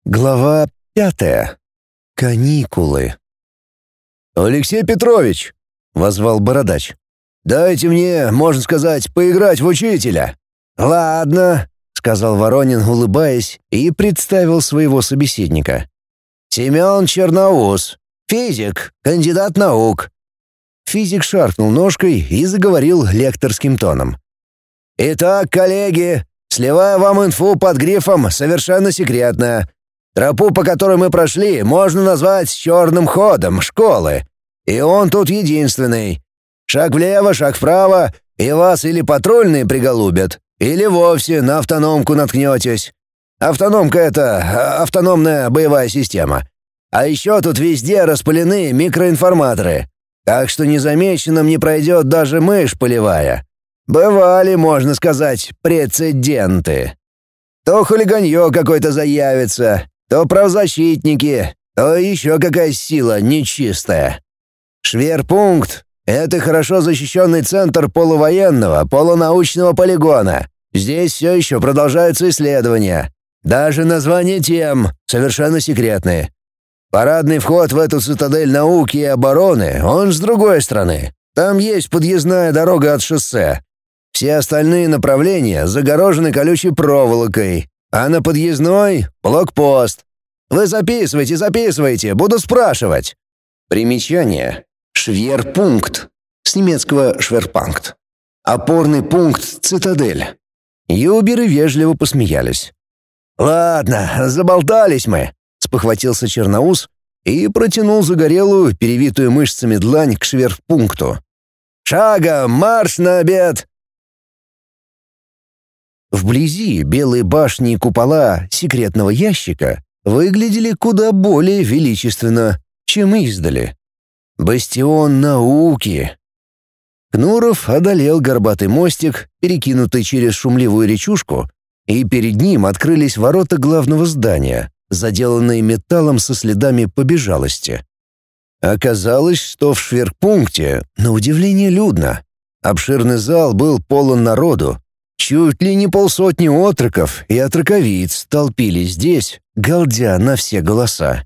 Глава 5. Каникулы. «Алексей Петрович!» — воззвал Бородач. «Дайте мне, можно сказать, поиграть в учителя». «Ладно», — сказал Воронин, улыбаясь, и представил своего собеседника. «Семен Черноус, физик, кандидат наук». Физик шаркнул ножкой и заговорил лекторским тоном. «Итак, коллеги, сливаю вам инфу под грифом «Совершенно секретно». Тропу, по которой мы прошли, можно назвать черным ходом школы. И он тут единственный. Шаг влево, шаг вправо, и вас или патрульные приголубят, или вовсе на автономку наткнетесь. Автономка — это автономная боевая система. А еще тут везде распылены микроинформаторы. Так что незамеченным не пройдет даже мышь полевая. Бывали, можно сказать, прецеденты. То хулиганье какое-то заявится, то правозащитники, то еще какая сила нечистая. Шверпункт — это хорошо защищенный центр полувоенного, полунаучного полигона. Здесь все еще продолжаются исследования. Даже названия тем совершенно секретные. Парадный вход в эту цитадель науки и обороны, он с другой стороны. Там есть подъездная дорога от шоссе. Все остальные направления загорожены колючей проволокой, а на подъездной — блокпост. Вы записывайте, буду спрашивать». Примечание. Шверпункт. С немецкого «шверпанкт». Опорный пункт «Цитадель». Юберы вежливо посмеялись. «Ладно, заболтались мы», — спохватился Черноус и протянул загорелую, перевитую мышцами длань к шверпункту. «Шагом марш на обед!» Вблизи белые башни и купола секретного ящика выглядели куда более величественно, чем издали. Бастион науки. Кнуров одолел горбатый мостик, перекинутый через шумливую речушку, и перед ним открылись ворота главного здания, заделанные металлом со следами побежалости. Оказалось, что в шверпункте, на удивление, людно. Обширный зал был полон народу. Чуть ли не полсотни отроков и отроковиц толпились здесь, галдя на все голоса.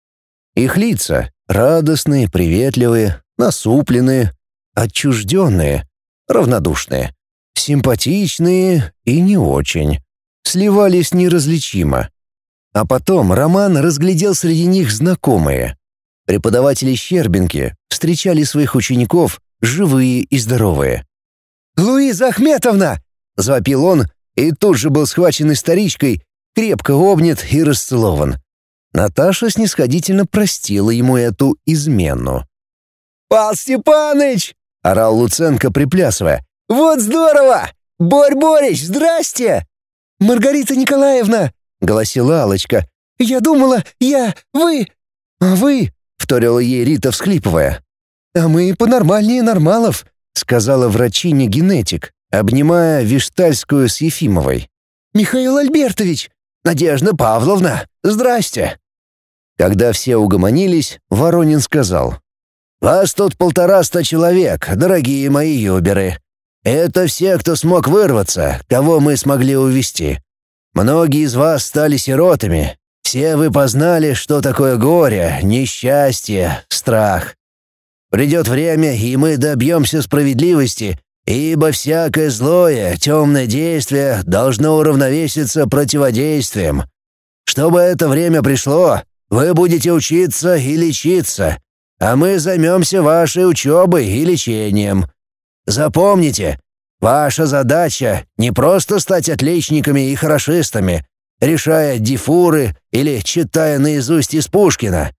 Их лица — радостные, приветливые, насупленные, отчужденные, равнодушные, симпатичные и не очень. Сливались неразличимо. А потом Роман разглядел среди них знакомые. Преподаватели Щербинки встречали своих учеников, живые и здоровые. «Луиза Ахметовна!» — завопил он, и тут же был схвачен историчкой, крепко обнят и расцелован. Наташа снисходительно простила ему эту измену. «Пал Степаныч!» — орал Луценко, приплясывая. «Вот здорово! Борь-Борич, здрасте!» «Маргарита Николаевна!» — голосила Аллочка. «Я думала, вы...» «А вы?» — вторила ей Рита, всхлипывая. «А мы понормальнее нормалов», — сказала врачиня-генетик, обнимая Виштальскую с Ефимовой. «Михаил Альбертович! Надежда Павловна! Здрасте!» Когда все угомонились, Воронин сказал. «Вас тут 150 человек, дорогие мои юберы. Это все, кто смог вырваться, кого мы смогли увезти. Многие из вас стали сиротами. Все вы познали, что такое горе, несчастье, страх. Придет время, и мы добьемся справедливости, ибо всякое злое, темное действие должно уравновеситься противодействием. Чтобы это время пришло, вы будете учиться и лечиться, а мы займемся вашей учебой и лечением. Запомните, ваша задача не просто стать отличниками и хорошистами, решая дифуры или читая наизусть из Пушкина.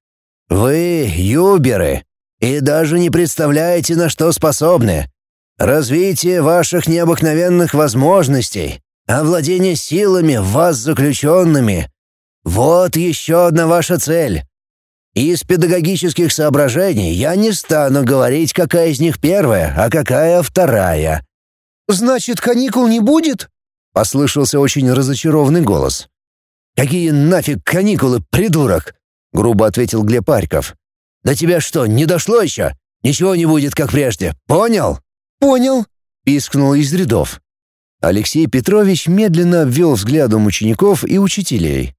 Вы юберы и даже не представляете, на что способны. Развитие ваших необыкновенных возможностей, овладение силами в вас заключенными — вот еще одна ваша цель. Из педагогических соображений я не стану говорить, какая из них первая, а какая вторая». «Значит, каникул не будет?» — послышался очень разочарованный голос. «Какие нафиг каникулы, придурок?» — грубо ответил Глеб Арьков. «До тебя что, не дошло еще? Ничего не будет, как прежде. Понял?» «Понял», — пискнул из рядов. Алексей Петрович медленно обвел взглядом учеников и учителей,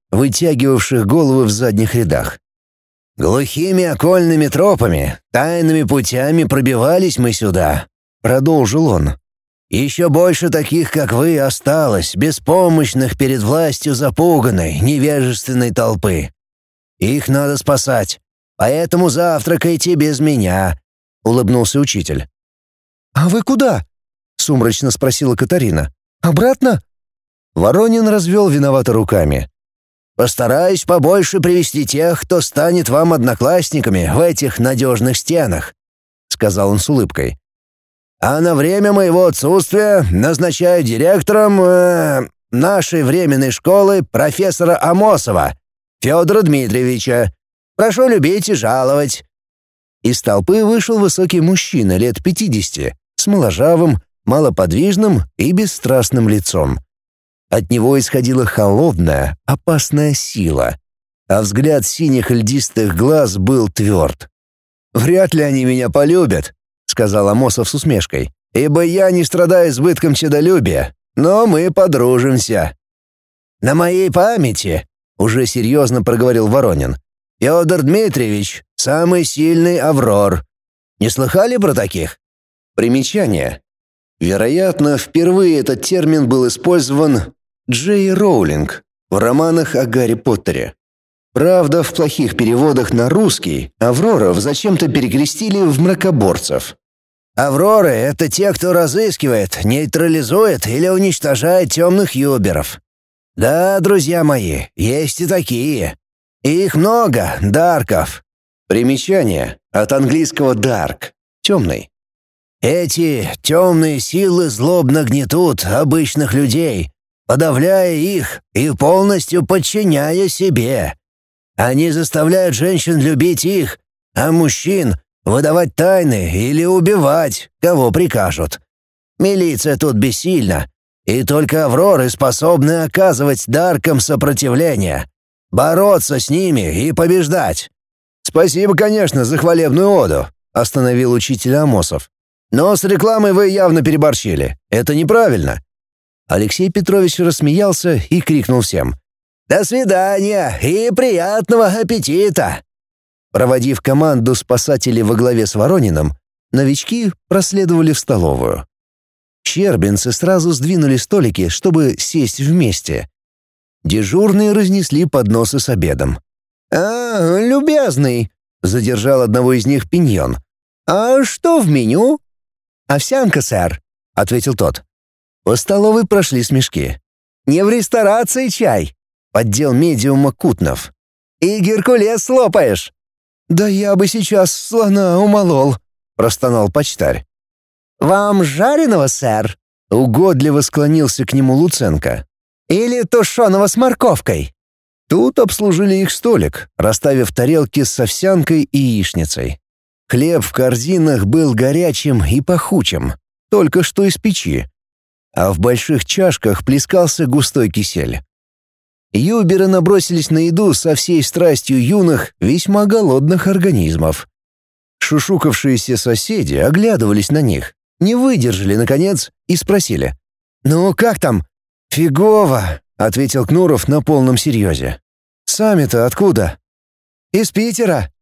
вытягивавших головы в задних рядах. «Глухими окольными тропами, тайными путями пробивались мы сюда», — продолжил он. «Еще больше таких, как вы, осталось, беспомощных перед властью запуганной, невежественной толпы. Их надо спасать, поэтому завтракайте без меня», — улыбнулся учитель. «А вы куда?» — сумрачно спросила Катарина. «Обратно?» Воронин развел виновато руками. «Постараюсь побольше привести тех, кто станет вам одноклассниками в этих надежных стенах», — сказал он с улыбкой. «А на время моего отсутствия назначаю директором нашей временной школы профессора Амосова, Федора Дмитриевича. Прошу любить и жаловать». Из толпы вышел высокий мужчина лет 50, с моложавым, малоподвижным и бесстрастным лицом. От него исходила холодная, опасная сила, а взгляд синих льдистых глаз был тверд. «Вряд ли они меня полюбят», — сказал Амосов с усмешкой, «ибо я не страдаю избытком честолюбия, но мы подружимся». «На моей памяти», — уже серьезно проговорил Воронин, «Федор Дмитриевич — самый сильный Аврор. Не слыхали про таких?» Примечание. Вероятно, впервые этот термин был использован Джей Роулинг в романах о Гарри Поттере. Правда, в плохих переводах на русский Авроров зачем-то перекрестили в мракоборцев. «Авроры — это те, кто разыскивает, нейтрализует или уничтожает темных юберов. Да, друзья мои, есть и такие. И их много, дарков». Примечание. От английского «dark» — «темный». Эти темные силы злобно гнетут обычных людей, подавляя их и полностью подчиняя себе. Они заставляют женщин любить их, а мужчин выдавать тайны или убивать, кого прикажут. Милиция тут бессильна, и только Авроры способны оказывать даркам сопротивление, бороться с ними и побеждать. «Спасибо, конечно, за хвалебную оду», — остановил учитель Амосов. «Но с рекламой вы явно переборщили. Это неправильно». Алексей Петрович рассмеялся и крикнул всем: «До свидания и приятного аппетита!» Проводив команду спасателей во главе с Ворониным, новички проследовали в столовую. Щербинцы сразу сдвинули столики, чтобы сесть вместе. Дежурные разнесли подносы с обедом. «Любезный», — задержал одного из них Пиньон. «А что в меню?» «Овсянка, сэр», — ответил тот. По столовой прошли смешки. «Не в ресторации чай», — поддел медиума Кутнов. «И Геркулес слопаешь». «Да я бы сейчас слона умолол», — простонал почтарь. «Вам жареного, сэр?» — угодливо склонился к нему Луценко. «Или тушеного с морковкой?» Тут обслужили их столик, расставив тарелки с овсянкой и яичницей. Хлеб в корзинах был горячим и пахучим, только что из печи, а в больших чашках плескался густой кисель. Юберы набросились на еду со всей страстью юных, весьма голодных организмов. Шушукавшиеся соседи оглядывались на них, не выдержали, наконец, и спросили: «Ну, как там?» «Фигово», — ответил Кнуров на полном серьезе. «Сами-то откуда?» «Из Питера».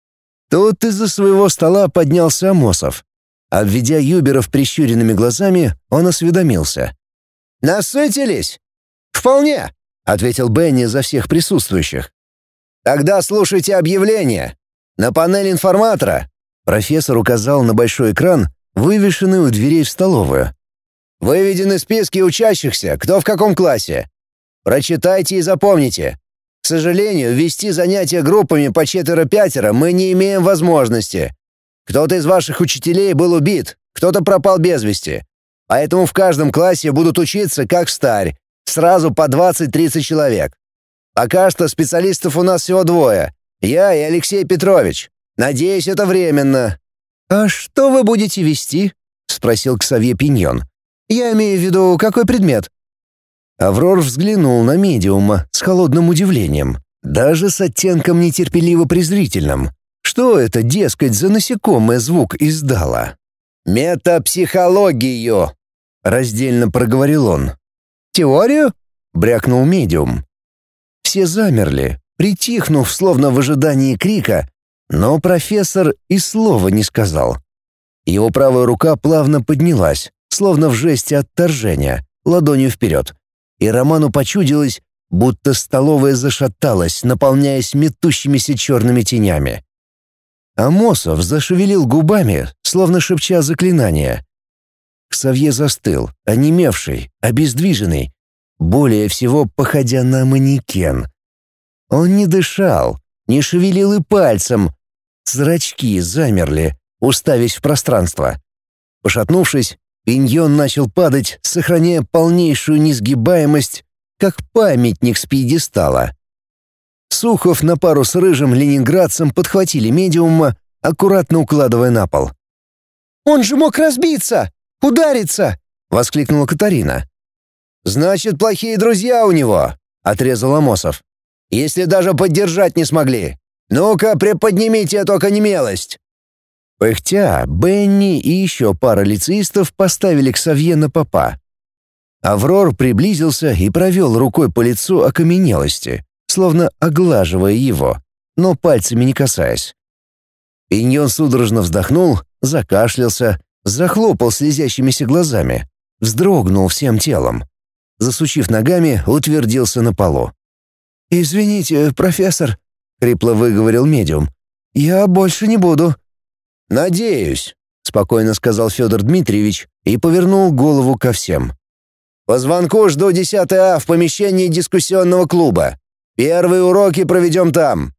Тут из-за своего стола поднялся Амосов. Обведя юберов прищуренными глазами, он осведомился: «Насытились?» «Вполне», — ответил Бенни за всех присутствующих. «Тогда слушайте объявление. На панели информатора», — профессор указал на большой экран, вывешенный у дверей в столовую. «Выведены списки учащихся, кто в каком классе. Прочитайте и запомните. К сожалению, вести занятия группами по 4-5 мы не имеем возможности. Кто-то из ваших учителей был убит, кто-то пропал без вести. Поэтому в каждом классе будут учиться как встарь, сразу по 20-30 человек. Пока что специалистов у нас всего 2. Я и Алексей Петрович. Надеюсь, это временно». «А что вы будете вести?» — спросил Ксавье Пиньон. «Я имею в виду, какой предмет?» Аврор взглянул на медиума с холодным удивлением, даже с оттенком нетерпеливо-презрительным. Что это, дескать, за насекомое звук издало? «Метапсихологию», — раздельно проговорил он. «Теорию?» — брякнул медиум. Все замерли, притихнув, словно в ожидании крика, но профессор и слова не сказал. Его правая рука плавно поднялась, словно в жесте отторжения, ладонью вперед, и Роману почудилось, будто столовая зашаталась, наполняясь метущимися черными тенями. Амосов зашевелил губами, словно шепча заклинание. Ксавье застыл, онемевший, обездвиженный, более всего походя на манекен. Он не дышал, не шевелил и пальцем. Зрачки замерли, уставясь в пространство. Пошатнувшись, Пиньон начал падать, сохраняя полнейшую несгибаемость, как памятник с пьедестала. Сухов на пару с рыжим ленинградцем подхватили медиума, аккуратно укладывая на пол. «Он же мог разбиться! Удариться!» — воскликнула Катарина. «Значит, плохие друзья у него!» — отрезал Амосов. «Если даже поддержать не смогли! Ну-ка, приподнимите эту оконемелость!» Пыхтя, Бенни и еще пара лицеистов поставили Ксавье на попа. Аврор приблизился и провел рукой по лицу окаменелости, словно оглаживая его, но пальцами не касаясь. Пиньон судорожно вздохнул, закашлялся, захлопал слезящимися глазами, вздрогнул всем телом. Засучив ногами, утвердился на полу. «Извините, профессор», — хрипло выговорил медиум. «Я больше не буду». «Надеюсь», — спокойно сказал Федор Дмитриевич и повернул голову ко всем. «По звонку жду 10 А в помещении дискуссионного клуба. Первые уроки проведем там».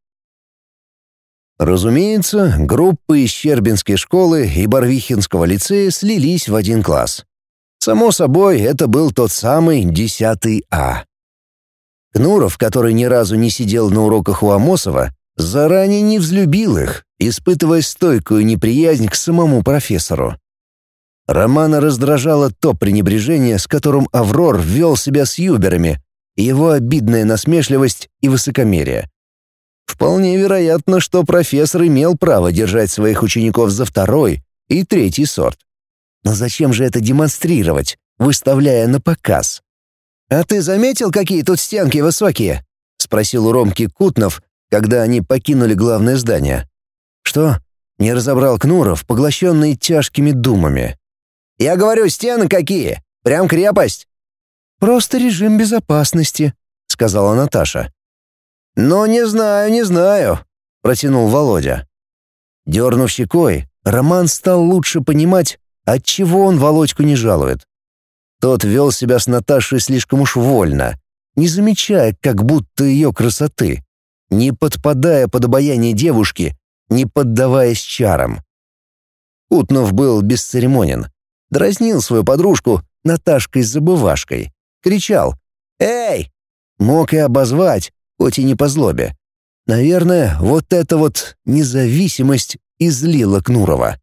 Разумеется, группы из Щербинской школы и Барвихинского лицея слились в один класс. Само собой, это был тот самый 10 А. Кнуров, который ни разу не сидел на уроках у Амосова, заранее не взлюбил их, испытывая стойкую неприязнь к самому профессору. Романа раздражало то пренебрежение, с которым Аврор вел себя с юберами, и его обидная насмешливость и высокомерие. Вполне вероятно, что профессор имел право держать своих учеников за второй и третий сорт. Но зачем же это демонстрировать, выставляя на показ? «А ты заметил, какие тут стенки высокие?» — спросил у Ромки Кутнов, когда они покинули главное здание. «Что?» — не разобрал Кнуров, поглощенный тяжкими думами. «Я говорю, стены какие! Прям крепость!» «Просто режим безопасности», — сказала Наташа. «Ну, не знаю», — протянул Володя. Дернув щекой, Роман стал лучше понимать, отчего он Володьку не жалует. Тот вел себя с Наташей слишком уж вольно, не замечая как будто ее красоты, не подпадая под обаяние девушки, не поддаваясь чарам. Кутнов был бесцеремонен, дразнил свою подружку Наташкой-забывашкой, кричал «Эй!», мог и обозвать, хоть и не по злобе. Наверное, вот эта вот независимость излила Кнурова.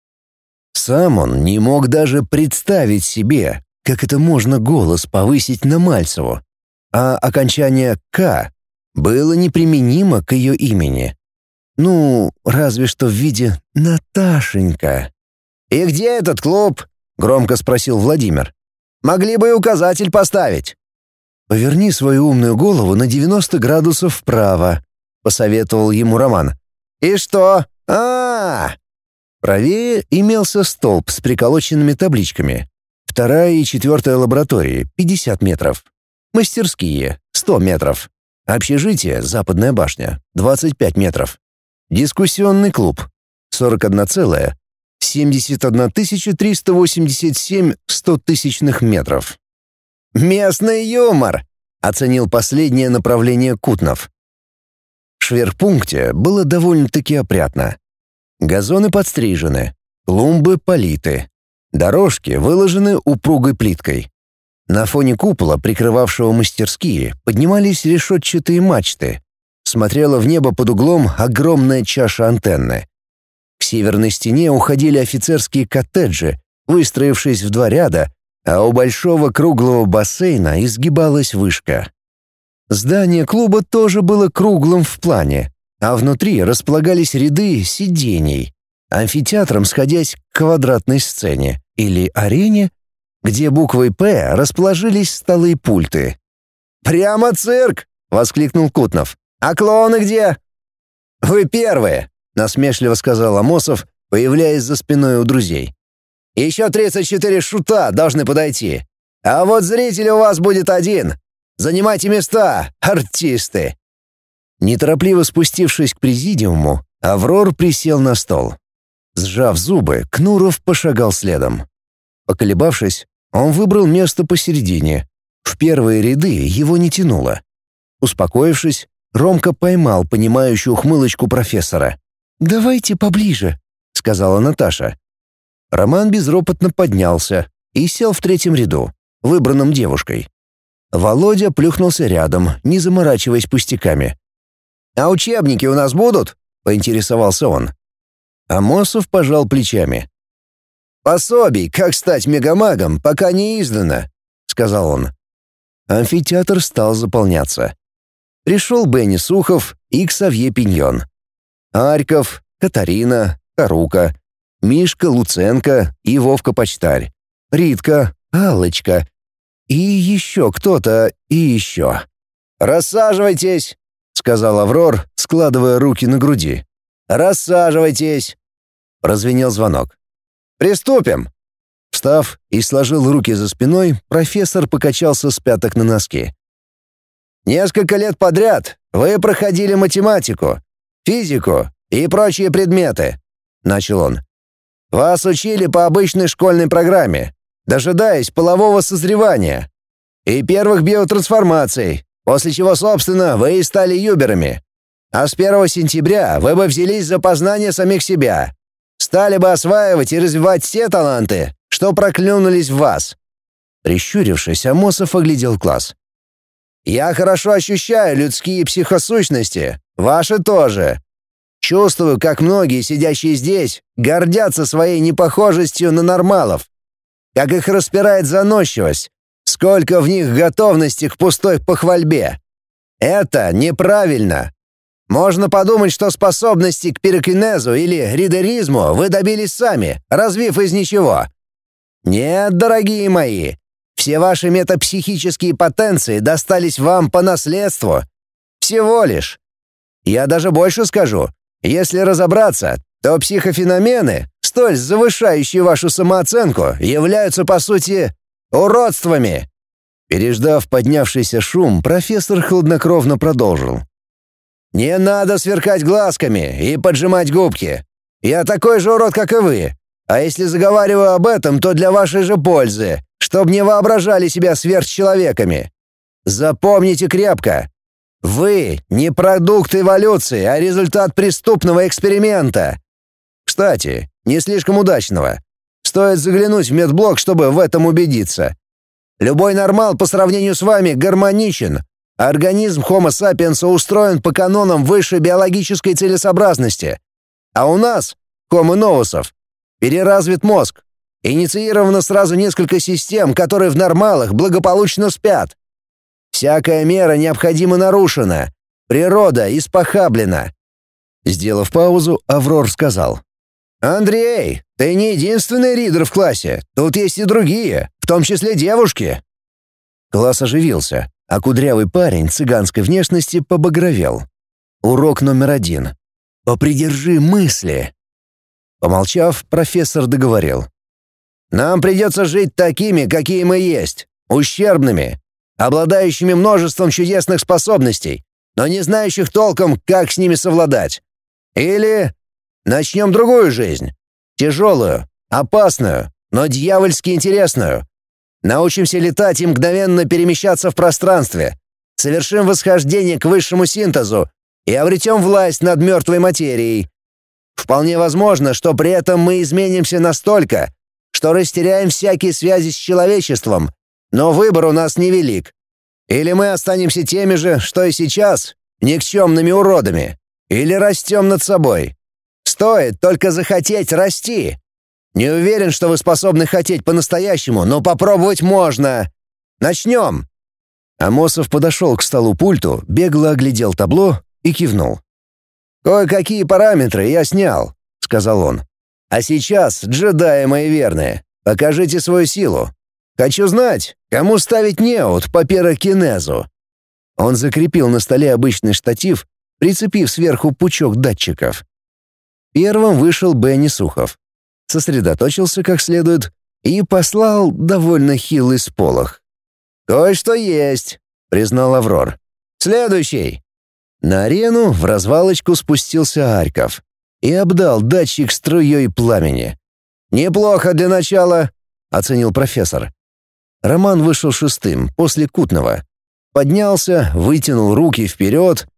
Сам он не мог даже представить себе, как это можно голос повысить на Мальцеву, а окончание «К» было неприменимо к ее имени. Ну, разве что в виде «Наташенька». «И где этот клуб?» — громко спросил Владимир. «Могли бы и указатель поставить». «Поверни свою умную голову на 90 градусов вправо», — посоветовал ему Роман. «И что? А-а-а!» Правее имелся столб с приколоченными табличками. 2-я и 4-я лаборатории — 50 метров. Мастерские — 100 метров. Общежитие, Западная башня — 25 метров. Дискуссионный клуб — 41,71 387 100-тысячных метров. «Местный юмор!» — оценил последнее направление Кутнов. В шверпункте было довольно-таки опрятно. Газоны подстрижены, клумбы политы, дорожки выложены упругой плиткой. На фоне купола, прикрывавшего мастерские, поднимались решетчатые мачты. Смотрела в небо под углом огромная чаша антенны. К северной стене уходили офицерские коттеджи, выстроившись в 2 ряда, а у большого круглого бассейна изгибалась вышка. Здание клуба тоже было круглым в плане, а внутри располагались ряды сидений, амфитеатром сходясь к квадратной сцене или арене, где буквой «П» расположились столы и пульты. «Прямо цирк!» — воскликнул Кутнов. «А клоуны где?» «Вы первые», — насмешливо сказал Амосов, появляясь за спиной у друзей. «Еще 34 шута должны подойти. А вот зритель у вас будет один. Занимайте места, артисты!» Неторопливо спустившись к президиуму, Аврор присел на стол. Сжав зубы, Кнуров пошагал следом. Поколебавшись, он выбрал место посередине. В первые ряды его не тянуло. Успокоившись, Ромка поймал понимающую ухмылочку профессора. «Давайте поближе», — сказала Наташа. Роман безропотно поднялся и сел в третьем ряду, выбранном девушкой. Володя плюхнулся рядом, не заморачиваясь пустяками. «А учебники у нас будут?» — поинтересовался он. Амосов пожал плечами. «Пособий, как стать мегамагом, пока не издано», — сказал он. Амфитеатр стал заполняться. Пришел Бенни Сухов и Ксавье Пиньон. Арьков, Катарина, Харука, Мишка Луценко и Вовка Почтарь, Ритка, Аллочка и еще кто-то и еще. «Рассаживайтесь», — сказал Аврор, складывая руки на груди. «Рассаживайтесь!» Прозвенел звонок. «Приступим!» Встав и сложил руки за спиной, профессор покачался с пяток на носки. «Несколько лет подряд вы проходили математику, физику и прочие предметы», — начал он. «Вас учили по обычной школьной программе, дожидаясь полового созревания и первых биотрансформаций, после чего, собственно, вы и стали юберами. А с 1 сентября вы бы взялись за познание самих себя, стали бы осваивать и развивать все таланты, что проклюнулись в вас». Прищурившись, Амосов оглядел класс. «Я хорошо ощущаю людские психосущности, ваши тоже. Чувствую, как многие, сидящие здесь, гордятся своей непохожестью на нормалов. Как их распирает заносчивость, сколько в них готовности к пустой похвальбе. Это неправильно. Можно подумать, что способности к пирокинезу или ридеризму вы добились сами, развив из ничего. Нет, дорогие мои, все ваши метапсихические потенции достались вам по наследству. Всего лишь. Я даже больше скажу. Если разобраться, то психофеномены, столь завышающие вашу самооценку, являются, по сути, уродствами». Переждав поднявшийся шум, профессор хладнокровно продолжил. «Не надо сверкать глазками и поджимать губки. Я такой же урод, как и вы. А если заговариваю об этом, то для вашей же пользы, чтобы не воображали себя сверхчеловеками. Запомните крепко. Вы не продукт эволюции, а результат преступного эксперимента. Кстати, не слишком удачного. Стоит заглянуть в медблок, чтобы в этом убедиться. Любой нормал по сравнению с вами гармоничен. Организм Homo sapiens устроен по канонам высшей биологической целесообразности. А у нас, Homo novusов, переразвит мозг. Инициировано сразу несколько систем, которые в нормалах благополучно спят. Всякая мера необходимо нарушена. Природа испохаблена». Сделав паузу, Аврор сказал. «Андрей, ты не единственный ридер в классе. Тут есть и другие, в том числе девушки». Класс оживился, а кудрявый парень цыганской внешности побагровел. Урок номер 1. «Попридержи мысли». Помолчав, профессор договорил. «Нам придется жить такими, какие мы есть, ущербными, обладающими множеством чудесных способностей, но не знающих толком, как с ними совладать. Или начнем другую жизнь, тяжелую, опасную, но дьявольски интересную. Научимся летать и мгновенно перемещаться в пространстве, совершим восхождение к высшему синтезу и обретем власть над мертвой материей. Вполне возможно, что при этом мы изменимся настолько, что растеряем всякие связи с человечеством, но выбор у нас невелик. Или мы останемся теми же, что и сейчас, никчемными уродами, или растем над собой. Стоит только захотеть расти. Не уверен, что вы способны хотеть по-настоящему, но попробовать можно. Начнем». Амосов подошел к столу-пульту, бегло оглядел табло и кивнул. «Кое-какие параметры я снял», — сказал он. «А сейчас, джедаи мои верные, покажите свою силу. Хочу знать, кому ставить неуд по пирокинезу». Он закрепил на столе обычный штатив, прицепив сверху пучок датчиков. Первым вышел Бенни Сухов. Сосредоточился как следует и послал довольно хилый сполох. «Кое-что есть», — признал Аврор. «Следующий». На арену в развалочку спустился Арьков и обдал датчик струей пламени. «Неплохо для начала», — оценил профессор. Роман вышел шестым, после Кутного. Поднялся, вытянул руки вперед,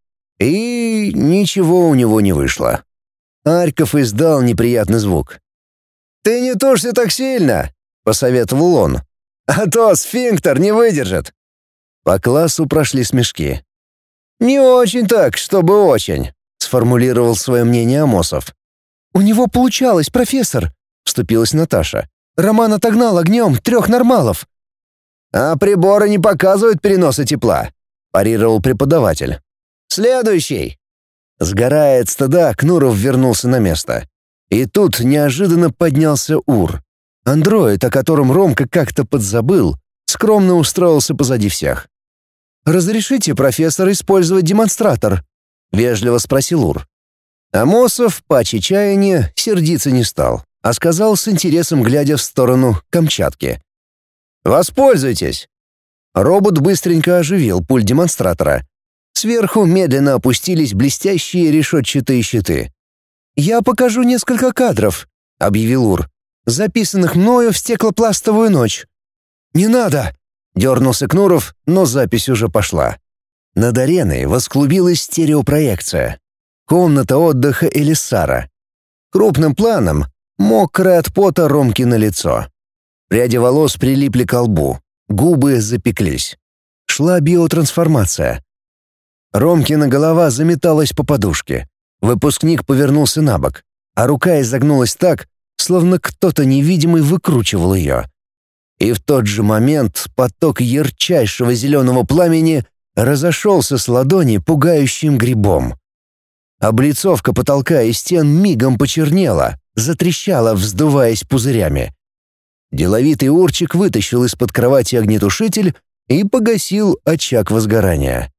и ничего у него не вышло. Арьков издал неприятный звук. «Ты не тушься так сильно», — посоветовал он. «А то сфинктер не выдержит». По классу прошли смешки. «Не очень так, чтобы очень», — сформулировал свое мнение Амосов. «У него получалось, профессор», — вступилась Наташа. «Роман отогнал огнем 3 нормалов». «А приборы не показывают переноса тепла», — парировал преподаватель. «Следующий». Сгорая от стыда, Кнуров вернулся на место. И тут неожиданно поднялся Ур. Андроид, о котором Ромка как-то подзабыл, скромно устроился позади всех. «Разрешите, профессор, использовать демонстратор?» — вежливо спросил Ур. Амосов, по чаяния, сердиться не стал, а сказал с интересом, глядя в сторону Камчатки. «Воспользуйтесь!» Робот быстренько оживил пульт демонстратора. Сверху медленно опустились блестящие решетчатые щиты. «Я покажу несколько кадров», — объявил Ур, «записанных мною в стеклопластовую ночь». «Не надо!» — дернулся Кнуров, но запись уже пошла. Над ареной восклубилась стереопроекция. Комната отдыха Элиссара. Крупным планом — мокрое от пота Ромкино лицо. Пряди волос прилипли к лбу, губы запеклись. Шла биотрансформация. Ромкина голова заметалась по подушке. Выпускник повернулся на бок, а рука изогнулась так, словно кто-то невидимый выкручивал ее. И в тот же момент поток ярчайшего зеленого пламени разошелся с ладони пугающим грибом. Облицовка потолка и стен мигом почернела, затрещала, вздуваясь пузырями. Деловитый Урчик вытащил из-под кровати огнетушитель и погасил очаг возгорания.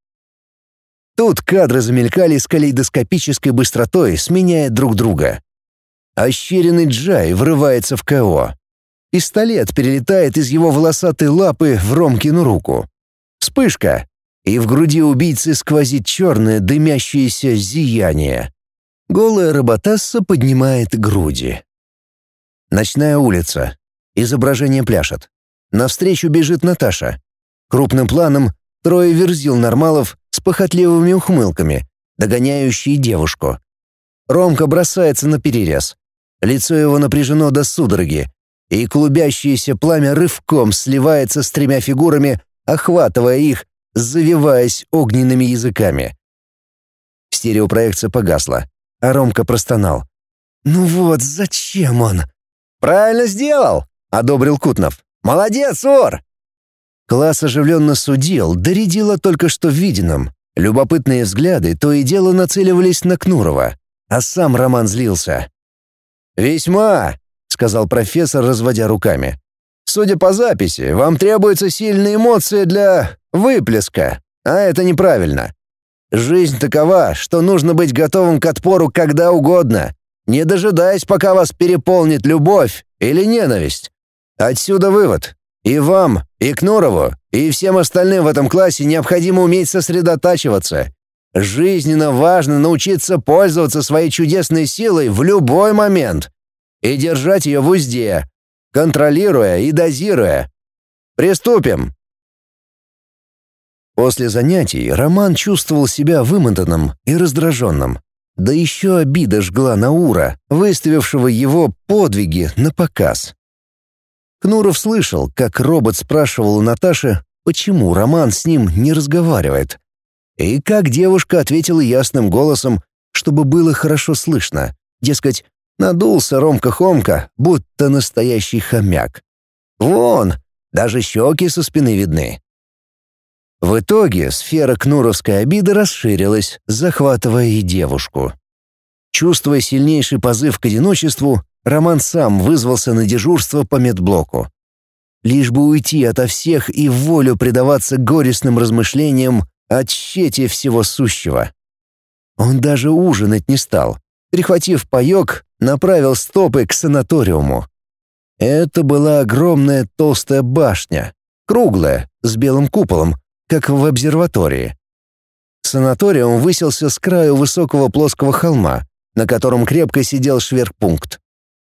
Тут кадры замелькали с калейдоскопической быстротой, сменяя друг друга. Ощеренный Джай врывается в КО. Пистолет перелетает из его волосатой лапы в Ромкину руку. Вспышка, и в груди убийцы сквозит черное дымящееся зияние. Голая роботесса поднимает груди. Ночная улица. Изображение пляшет. Навстречу бежит Наташа. Крупным планом 3 верзил нормалов с похотливыми ухмылками, догоняющие девушку. Ромка бросается на перерез. Лицо его напряжено до судороги, и клубящееся пламя рывком сливается с 3 фигурами, охватывая их, завиваясь огненными языками. Стереопроекция погасла, а Ромка простонал. «Ну вот, зачем он?» «Правильно сделал!» — одобрил Кутнов. «Молодец, Ор!» Класс оживленно судил, доредило только что виденным. Любопытные взгляды то и дело нацеливались на Кнурова, а сам Роман злился. «Весьма», — сказал профессор, разводя руками. «Судя по записи, вам требуются сильные эмоции для выплеска, а это неправильно. Жизнь такова, что нужно быть готовым к отпору когда угодно, не дожидаясь, пока вас переполнит любовь или ненависть. Отсюда вывод. И вам, и Кнурову, и всем остальным в этом классе необходимо уметь сосредотачиваться. Жизненно важно научиться пользоваться своей чудесной силой в любой момент и держать ее в узде, контролируя и дозируя. Приступим!» После занятий Роман чувствовал себя вымотанным и раздраженным. Да еще обида жгла Наура, выставившего его подвиги на показ. Кнуров слышал, как робот спрашивал у Наташи, почему Роман с ним не разговаривает. И как девушка ответила ясным голосом, чтобы было хорошо слышно. Дескать, надулся Ромка-Хомка, будто настоящий хомяк. Вон, даже щеки со спины видны. В итоге сфера кнуровской обиды расширилась, захватывая и девушку. Чувствуя сильнейший позыв к одиночеству, Роман сам вызвался на дежурство по медблоку. Лишь бы уйти ото всех и в волю предаваться горестным размышлениям, о тщете всего сущего. Он даже ужинать не стал. Прихватив паёк, направил стопы к санаториуму. Это была огромная толстая башня, круглая, с белым куполом, как в обсерватории. Санаториум высился с краю высокого плоского холма, на котором крепко сидел шверпункт.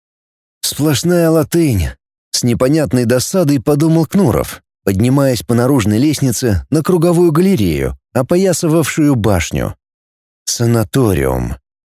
«Сплошная латынь», — с непонятной досадой подумал Кнуров, поднимаясь по наружной лестнице на круговую галерею, опоясывавшую башню. Санаториум.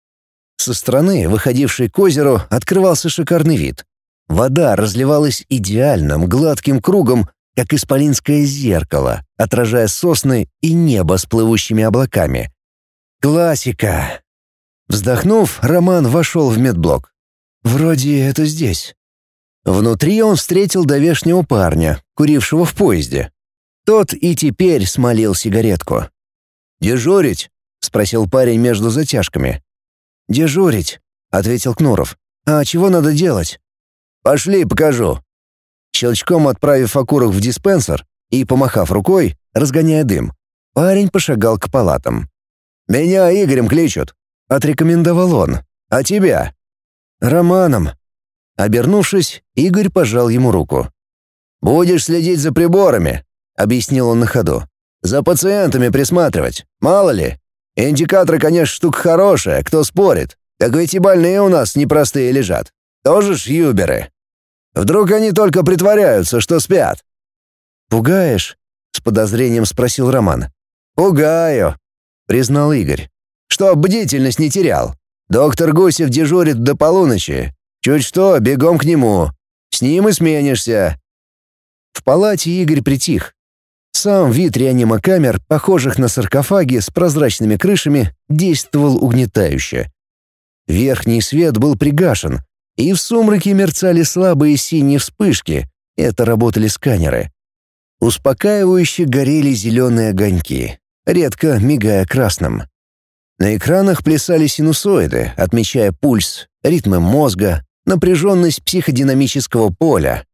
Со стороны, выходившей к озеру, открывался шикарный вид. Вода разливалась идеальным гладким кругом, как исполинское зеркало, отражая сосны и небо с плывущими облаками. Классика. Вздохнув, Роман вошел в медблок. Вроде это здесь. Внутри он встретил давешнего парня, курившего в поезде. Тот и теперь смолил сигаретку. «Дежурить?» — спросил парень между затяжками. «Дежурить», — ответил Кнуров. «А чего надо делать?» «Пошли, покажу». Щелчком отправив окурок в диспенсер и, помахав рукой, разгоняя дым, парень пошагал к палатам. «Меня Игорем кличут», — отрекомендовал он. «А тебя?» «Романом». Обернувшись, Игорь пожал ему руку. «Будешь следить за приборами», — объяснил он на ходу. «За пациентами присматривать, мало ли. Индикаторы, конечно, штука хорошая, кто спорит. Так ведь и больные у нас непростые лежат. Тоже ж юберы. Вдруг они только притворяются, что спят?» «Пугаешь?» — с подозрением спросил Роман. «Пугаю», — признал Игорь. «Чтоб бдительность не терял. Доктор Гусев дежурит до полуночи. Чуть что, бегом к нему. С ним и сменишься». В палате Игорь притих. Сам вид реанимокамер, похожих на саркофаги с прозрачными крышами, действовал угнетающе. Верхний свет был пригашен, и в сумраке мерцали слабые синие вспышки. Это работали сканеры. Успокаивающе горели зеленые огоньки, редко мигая красным. На экранах плясали синусоиды, отмечая пульс, ритмы мозга, напряженность психодинамического поля.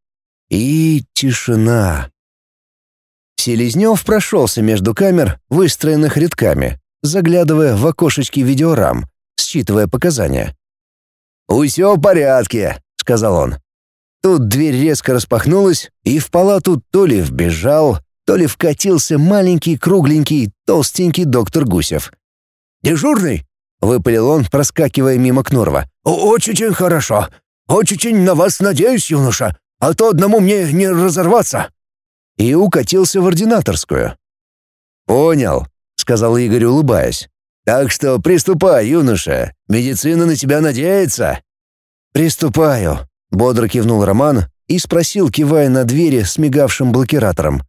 И тишина. Селезнев прошелся между камер, выстроенных рядками, заглядывая в окошечки видеорам, считывая показания. «Усё в порядке», — сказал он. Тут дверь резко распахнулась, и в палату то ли вбежал, то ли вкатился маленький, кругленький, толстенький доктор Гусев. «Дежурный?» — выпалил он, проскакивая мимо Кнурова. «Очень хорошо. Очень на вас надеюсь, юноша, а то одному мне не разорваться». И укатился в ординаторскую. «Понял», — сказал Игорь, улыбаясь. «Так что приступай, юноша. Медицина на тебя надеется». «Приступаю», — бодро кивнул Роман и спросил, кивая на двери с мигавшим блокиратором.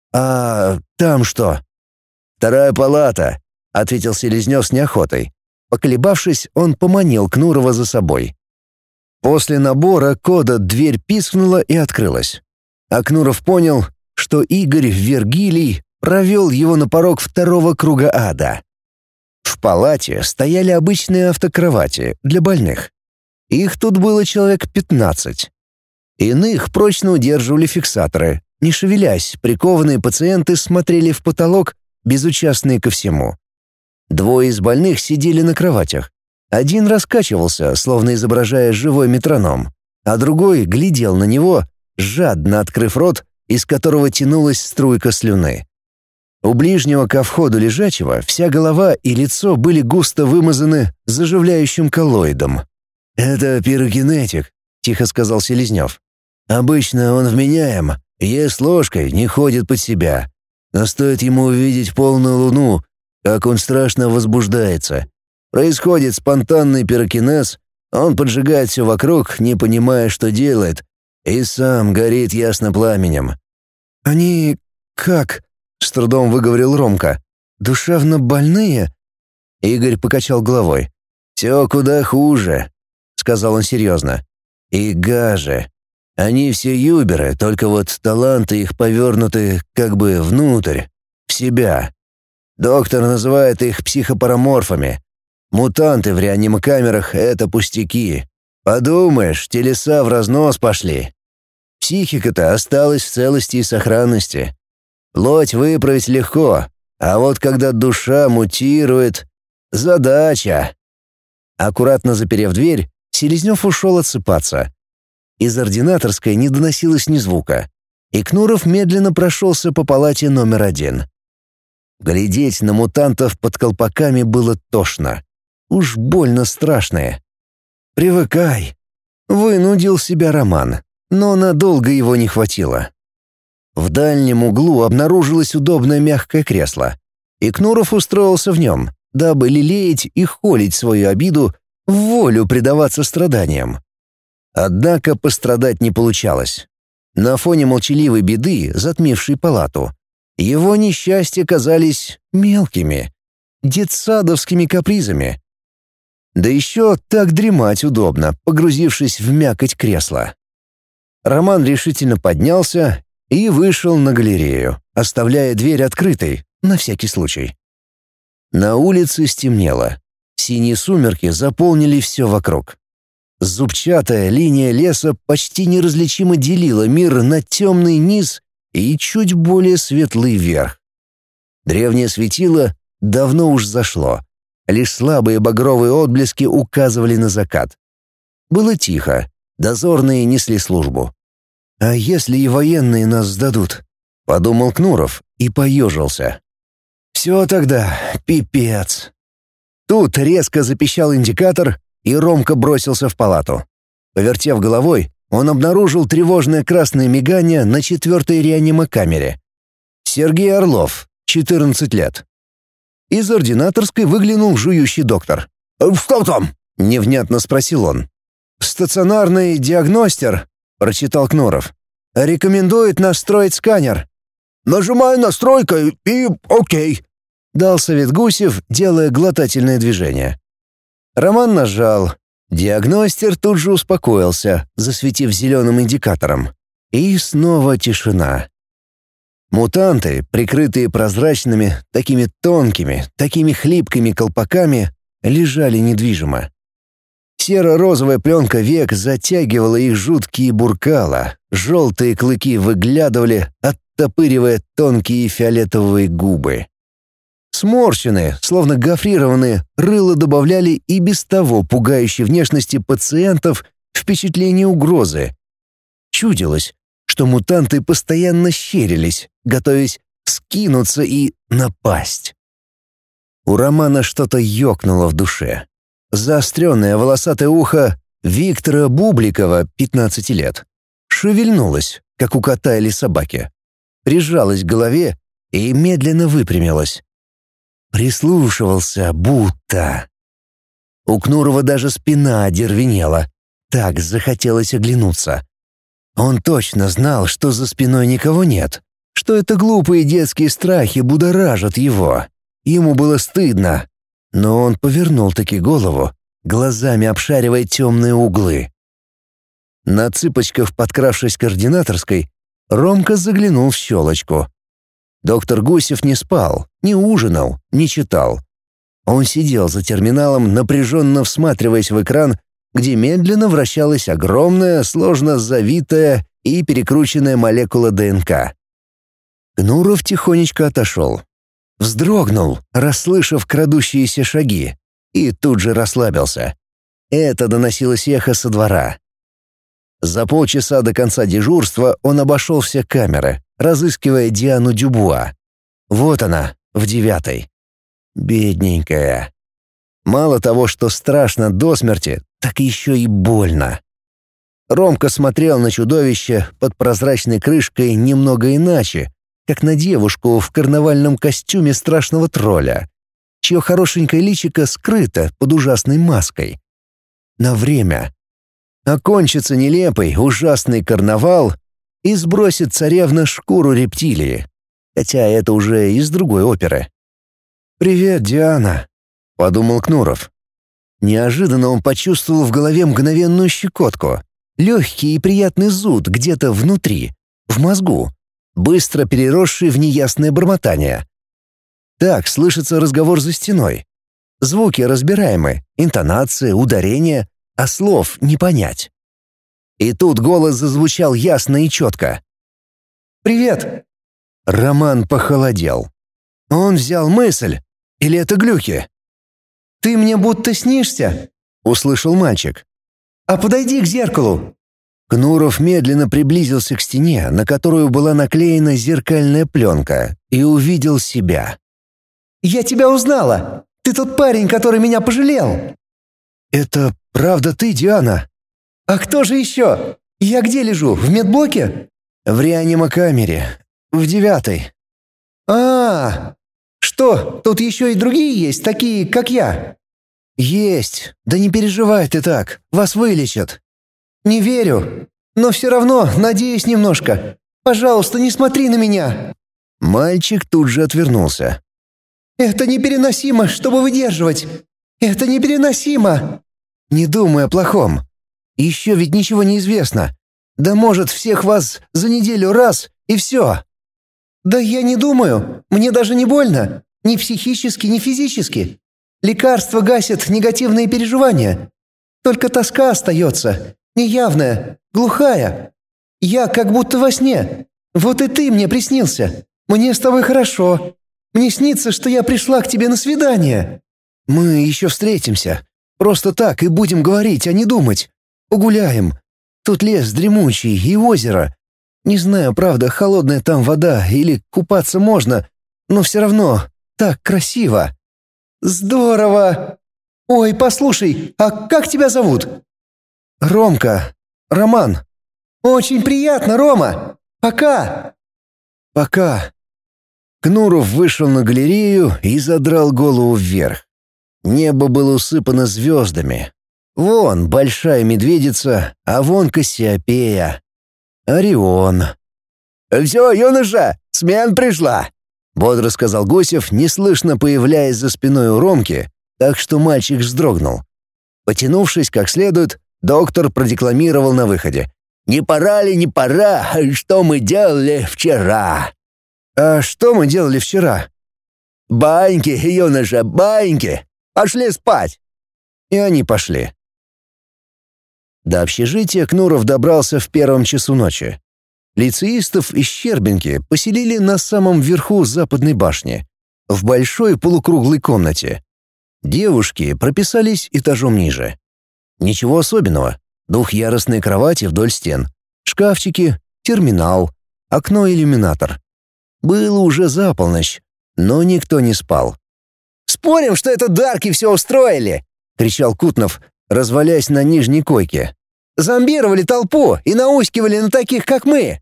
«А там что?» «Вторая палата», — ответил Селезнев с неохотой. Поколебавшись, он поманил Кнурова за собой. После набора кода дверь пискнула и открылась. А Кнуров понял, что Игорь Вергилий провел его на порог второго круга ада. В палате стояли обычные автокровати для больных. Их тут было человек 15. Иных прочно удерживали фиксаторы. Не шевелясь, прикованные пациенты смотрели в потолок, безучастные ко всему. Двое из больных сидели на кроватях. Один раскачивался, словно изображая живой метроном, а другой глядел на него, жадно открыв рот, из которого тянулась струйка слюны. У ближнего ко входу лежачего вся голова и лицо были густо вымазаны заживляющим коллоидом. «Это пирокинетик», — тихо сказал Селезнев. «Обычно он вменяем, ест ложкой, не ходит под себя. Но стоит ему увидеть полную луну, как он страшно возбуждается. Происходит спонтанный пирокинез, он поджигает все вокруг, не понимая, что делает, и сам горит ясно пламенем». «Они как?» — с трудом выговорил Ромка. «Душевно больные?» Игорь покачал головой. «Все куда хуже», — сказал он серьезно. «И гаже. Они все юберы, только вот таланты их повернуты как бы внутрь, в себя. Доктор называет их психопараморфами. Мутанты в реанимокамерах — это пустяки. Подумаешь, телеса в разнос пошли. Психика-то осталась в целости и сохранности. Плоть выправить легко, А вот когда душа мутирует — задача. Аккуратно заперев дверь, Селезнев ушел отсыпаться. Из ординаторской не доносилось ни звука, и Кнуров медленно прошелся по палате номер 1. Глядеть на мутантов под колпаками было тошно. Уж больно страшные. «Привыкай», — вынудил себя Роман, но надолго его не хватило. В дальнем углу обнаружилось удобное мягкое кресло, и Кнуров устроился в нем, дабы лелеять и холить свою обиду, в волю предаваться страданиям. Однако пострадать не получалось. На фоне молчаливой беды, затмившей палату, его несчастья казались мелкими, детсадовскими капризами. Да еще так дремать удобно, погрузившись в мякоть кресла. Роман решительно поднялся и вышел на галерею, оставляя дверь открытой, на всякий случай. На улице стемнело. Синие сумерки заполнили все вокруг. Зубчатая линия леса почти неразличимо делила мир на темный низ и чуть более светлый верх. Древнее светило давно уж зашло. Лишь слабые багровые отблески указывали на закат. Было тихо, дозорные несли службу. «А если и военные нас сдадут?» — подумал Кнуров и поежился. «Все тогда, пипец». Тут резко запищал индикатор, и Ромка бросился в палату. Повертев головой, он обнаружил тревожное красное мигание на 4-й реанимокамере. Сергей Орлов, 14 лет. Из ординаторской выглянул жующий доктор. «Что там?» — невнятно спросил он. «Стационарный диагностер», — прочитал Кнуров. «Рекомендует настроить сканер». «Нажимаю настройка и окей», — дал совет Гусев, делая глотательное движение. Роман нажал. Диагностер тут же успокоился, засветив зеленым индикатором. И снова тишина. Мутанты, прикрытые прозрачными, такими тонкими, такими хлипкими колпаками, лежали недвижимо. Серо-розовая пленка век затягивала их жуткие буркала, желтые клыки выглядывали, оттопыривая тонкие фиолетовые губы. Сморщенные, словно гофрированные, рыла добавляли и без того пугающей внешности пациентов впечатление угрозы. Чудилось, что мутанты постоянно щерились, готовясь скинуться и напасть. У Романа что-то ёкнуло в душе. Заостренное волосатое ухо Виктора Бубликова, 15 лет, шевельнулось, как у кота или собаки, прижалось к голове и медленно выпрямилось. Прислушивался, будто. У Кнурова даже спина одервенела. Так захотелось оглянуться. Он точно знал, что за спиной никого нет, что это глупые детские страхи будоражат его. Ему было стыдно, но он повернул-таки голову, глазами обшаривая темные углы. На цыпочках, подкравшись к ординаторской, Ромка заглянул в щелочку. Доктор Гусев не спал, не ужинал, не читал. Он сидел за терминалом, напряженно всматриваясь в экран, где медленно вращалась огромная, сложно завитая и перекрученная молекула ДНК. Кнуров тихонечко отошел. Вздрогнул, расслышав крадущиеся шаги, и тут же расслабился. Это доносилось эхо со двора. За полчаса до конца дежурства он обошел все камеры, разыскивая Диану Дюбуа. Вот она, в 9-й. Бедненькая. Мало того, что страшно до смерти, так еще и больно. Ромка смотрел на чудовище под прозрачной крышкой немного иначе, как на девушку в карнавальном костюме страшного тролля, чье хорошенькое личико скрыто под ужасной маской. На время. Окончится нелепый, ужасный карнавал, и сбросит царевна шкуру рептилии, хотя это уже из другой оперы. «Привет, Диана», — подумал Кнуров. Неожиданно он почувствовал в голове мгновенную щекотку, легкий и приятный зуд где-то внутри, в мозгу, быстро переросший в неясное бормотание. Так слышится разговор за стеной. Звуки разбираемы, интонации, ударения, а слов не понять. И тут голос зазвучал ясно и четко. «Привет!» Роман похолодел. Он взял мысль. Или это глюки?» «Ты мне будто снишься?» — услышал мальчик. «А подойди к зеркалу». Кнуров медленно приблизился к стене, на которую была наклеена зеркальная пленка, и увидел себя. «Я тебя узнала! Ты тот парень, который меня пожалел!» «Это правда ты, Диана?» «А кто же еще? Я где лежу, в медблоке?» «В реанимокамере. В 9-й». «А, что, тут еще и другие есть, такие, как я?» «Есть. Да не переживай ты так. Вас вылечат». «Не верю. Но все равно надеюсь немножко. Пожалуйста, не смотри на меня». Мальчик тут же отвернулся. «Это непереносимо, чтобы выдерживать. Это непереносимо». «Не думай о плохом. Еще ведь ничего не известно. Да может, всех вас за неделю раз, и все». «Да я не думаю. Мне даже не больно. Ни психически, ни физически. Лекарства гасят негативные переживания. Только тоска остается. Неявная, глухая. Я как будто во сне. Вот и ты мне приснился. Мне с тобой хорошо. Мне снится, что я пришла к тебе на свидание». «Мы еще встретимся. Просто так и будем говорить, а не думать. Погуляем. Тут лес дремучий и озеро. Не знаю, правда, холодная там вода или купаться можно, но все равно так красиво». «Здорово! Ой, послушай, а как тебя зовут?» «Ромка. Роман». «Очень приятно, Рома. Пока». «Пока». Кнуров вышел на галерею и задрал голову вверх. Небо было усыпано звездами. Вон большая медведица, а вон Кассиопея. Орион. «Все, юноша, смена пришла», — бодро сказал Гусев, неслышно появляясь за спиной у Ромки, так что мальчик вздрогнул. Потянувшись как следует, доктор продекламировал на выходе. «Не пора ли, не пора, что мы делали вчера?» «А что мы делали вчера?» «Баньки, юноша, баньки! Пошли спать!» И они пошли. До общежития Кнуров добрался в 1 часу ночи. Лицеистов из Щербинки поселили на самом верху западной башни, в большой полукруглой комнате. Девушки прописались этажом ниже. Ничего особенного. Двухъярусные кровати вдоль стен, шкафчики, терминал, окно-иллюминатор. Было уже за полночь, но никто не спал. «Спорим, что это дарки все устроили!» — кричал Кутнов, развалясь на нижней койке. «Зомбировали толпу и наускивали на таких, как мы!»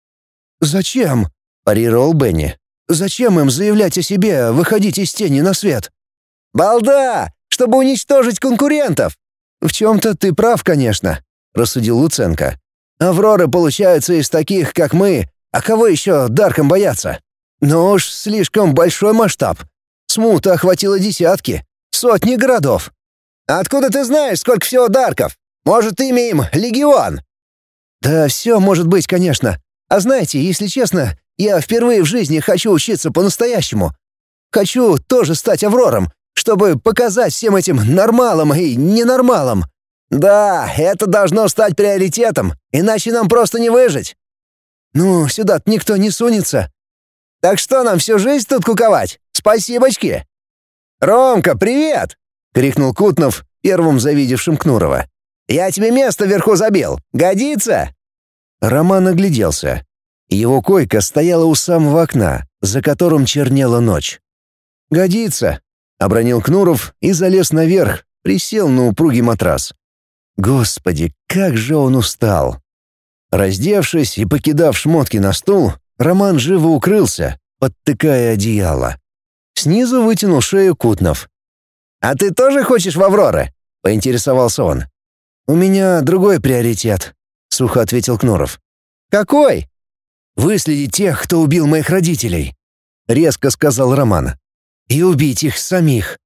«Зачем?» — парировал Бенни. «Зачем им заявлять о себе, выходить из тени на свет?» «Балда! Чтобы уничтожить конкурентов!» «В чем-то ты прав, конечно», — рассудил Луценко. «Авроры получаются из таких, как мы, а кого еще дарком бояться? Но уж слишком большой масштаб. Смута охватила десятки, сотни городов». «Откуда ты знаешь, сколько всего дарков? Может, имя им Легион?» «Да все может быть, конечно. А знаете, если честно, я впервые в жизни хочу учиться по-настоящему. Хочу тоже стать Аврором, чтобы показать всем этим нормалам и ненормалам». «Да, это должно стать приоритетом, иначе нам просто не выжить». «Ну, сюда-то никто не сунется». «Так что нам всю жизнь тут куковать? Спасибочки!» «Ромка, привет!» — крикнул Кутнов, первым завидевшим Кнурова. «Я тебе место вверху забил. Годится?» Роман огляделся. Его койка стояла у самого окна, за которым чернела ночь. «Годится», — обронил Кнуров и залез наверх, присел на упругий матрас. Господи, как же он устал! Раздевшись и покидав шмотки на стул, Роман живо укрылся, подтыкая одеяло. Снизу вытянул шею Кутнов. «А ты тоже хочешь в Авроры?» — поинтересовался он. «У меня другой приоритет», — сухо ответил Кнуров. «Какой?» «Выследить тех, кто убил моих родителей», — резко сказал Роман. «И убить их самих».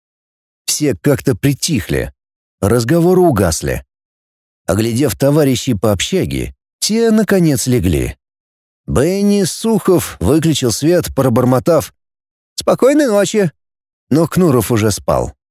Все как-то притихли. Разговоры угасли. Оглядев товарищей по общаге, те, наконец, легли. Бенни Сухов выключил свет, пробормотав: «Спокойной ночи!» Но Кнуров уже спал.